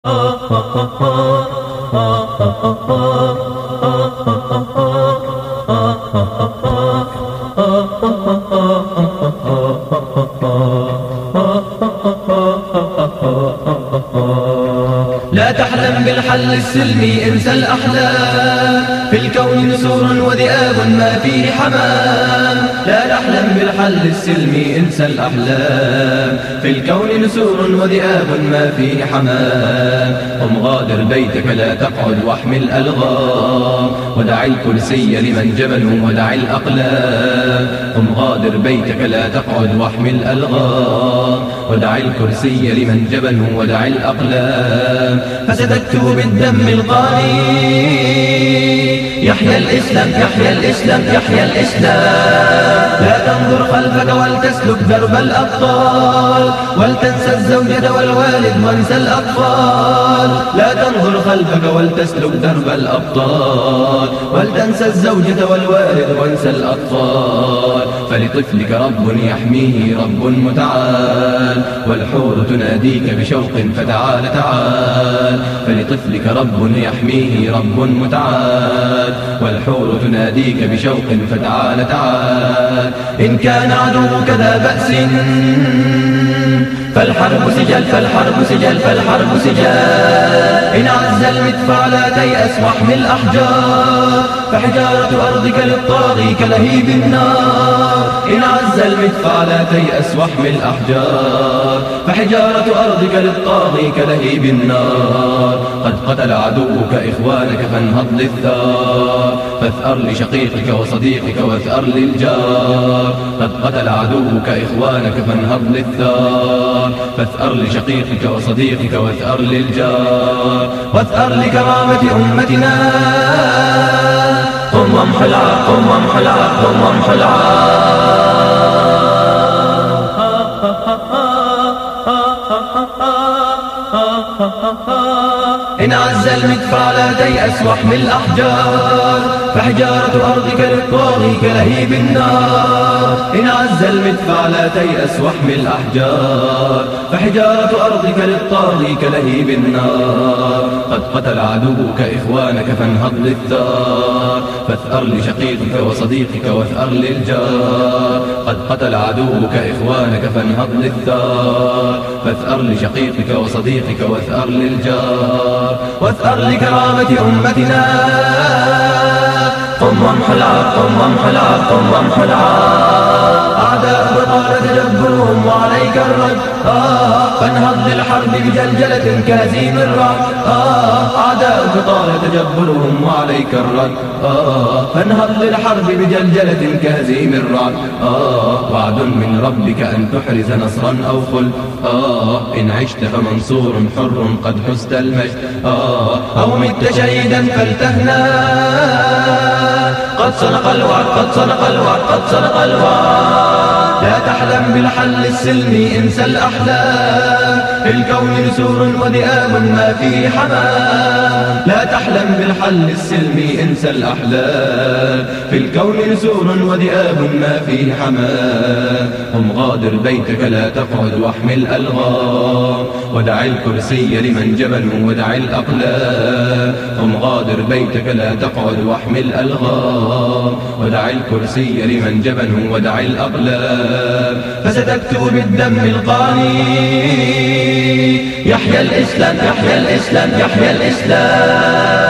لا تحلم بالحل السلمي، انسى الأحلام. في الكون نسور وذئاب ما فيه حمام. لا تحلم بالحل السلمي، انسى الأحلام. في الكون نسور وذئاب ما فيه حمام. قم غادر بيتك لا تقعد واحمل ألغام. ودع الكرسي لمن جبله ودع الأقلام. قم غادر بيتك لا تقعد واحمل ألغام. ودع الكرسي لمن جبله ودع الأقلام. فستكتب بالدم القاني يحيى الإسلام، يحيى الإسلام، يحيى الإسلام. لا تنظر خلفك ولتسلك درب الأبطال. ولتنسى الزوجة والوالد وانسى الأطفال. لا تنظر خلفك ولتسلك درب الأبطال. ولتنسى الزوجة والوالد وانسى الأطفال. فلطفلك رب يحميه رب متعال. والحور تناديك بشوق فتعال تعال. فلطفلك رب يحميه رب متعال. والحور تناديك بشوق فتعال تعال. إن كان عدوك ذا بأس فالحرب سجال، فالحرب سجال، فالحرب سجال. إن عز المدفع لا تيأس واحمل الأحجار. فحجارة أرضك للطاغي كلهيب النار. إن عز المدفع لا تيأس واحمل الأحجار. فحجارة أرضك للطاغي كلهيب النار. قد قتل عدوك إخوانك فانهض للثار. فاثأر لشقيقك وصديقك واثأر للجار. قد قتل عدوك إخوانك فانهض للثار. فاثأر لشقيقك وصديقك واثأر للجار. واثأر لكرامة أمتنا. قم وامحو العار، قم وامحو العار، قم وامحو العار. إن عز المدفع لا تيأس واحمل الأحجار. فحجارة أرضك للطاغي كلهيب النار. إن عز المدفع لا تيأس واحمل الأحجار. فحجارة أرضك للطاغي كلهيب النار. قد قتل عدوك إخوانك فانهض للثار. فاثأر لشقيقك وصديقك واثأر للجار. قد قتل عدوك إخوانك فانهض للثار. فاثأر لشقيقك وصديقك واثأر للجار. واثأر لكرامة أمتنا. قم وامحو العار، قم وامحو العار، قم وامحو العار. أعداءك طال تجبرهم وعليك الرد. فانهض للحرب بجلجلة كهزيم الرعد. أعداءك طال تجبرهم وعليك الرد. فانهض للحرب بجلجلة كهزيم الرعد. وعد من ربك أن تحرز نصرا أو خلد. إن عشت فمنصور حر قد حزت المجد. أو مت شهيدا فلتهنى قد صدق الوعد، قد صدق الوعد، قد صدق الوعد. لا تحلم بالحل السلمي، انسى الأحلام. في الكون نسور وذئاب ما فيه حمام. لا تحلم بالحل السلمي، انسى الأحلام. في الكون نسور وذئاب ما فيه حمام. قم غادر بيتك لا تقعد واحمل ألغام. ودع الكرسي لمن جبله ودع الأقلام. قم غادر بيتك لا تقعد واحمل ألغام. ودع الكرسي لمن جبله ودع الأقلام. فستكتب بالدم القاني يحيى الإسلام، يحيى الإسلام، يحيى الإسلام.